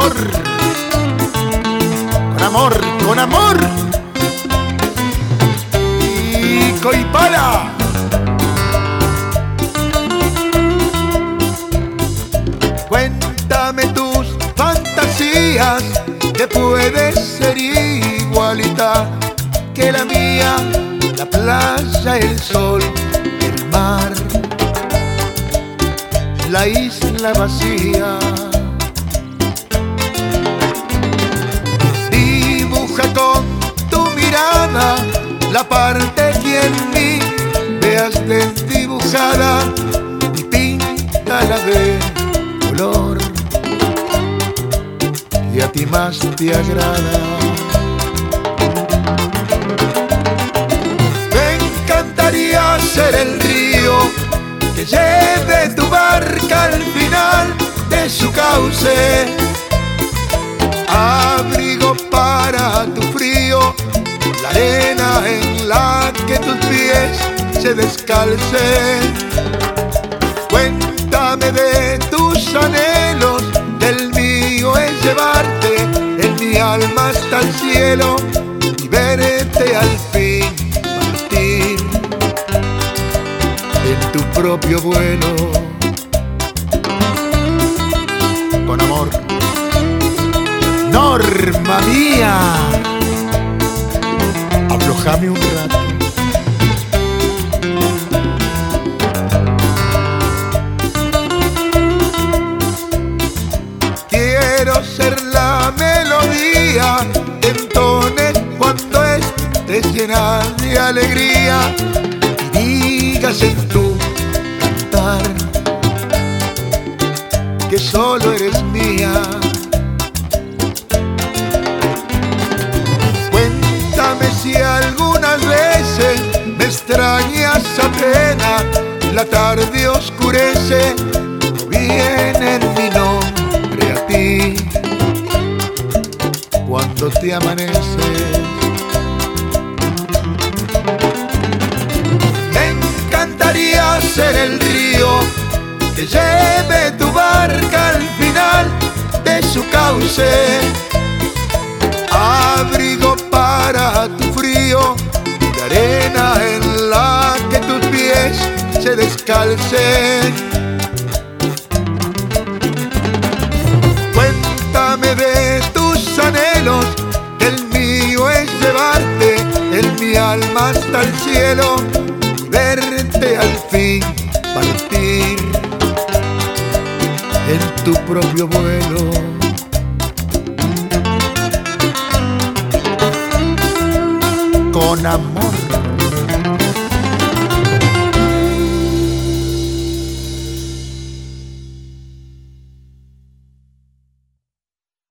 amor, con amor, con amor. Y Coipala. Cuéntame tus fantasías, que puede ser igualita que la mía, la playa, el sol, el mar, la isla vacía. Dibuja con tu mirada la parte que en mí veas desdibujada y píntala de color que a ti más te agrada. Me encantaría ser el río que lleve tu barca al final de su cauce, abrigo para tu frío, la arena en la que tus pies se descalcen. Cuéntame de tus anhelos, del mío es llevarte en mi alma hasta el cielo y verte al fin partir en tu propio vuelo. Con amor, Norma mía, aflojame un rato. Quiero ser la melodía que entones cuando estés llena de alegría y digas en tu cantar que solo eres mía. Cuéntame si algunas veces me extrañas apenas, la tarde oscurece, no viene en mi nombre a ti cuando te amaneces. Me encantaría ser el río que lleve tu barca al final de su cauce, abrigo para tu frío, la arena en la que tus pies se descalcen. Cuéntame de tus anhelos, que el mío es llevarte en mi alma hasta el cielo y verte al fin partir en tu propio vuelo. Con amor.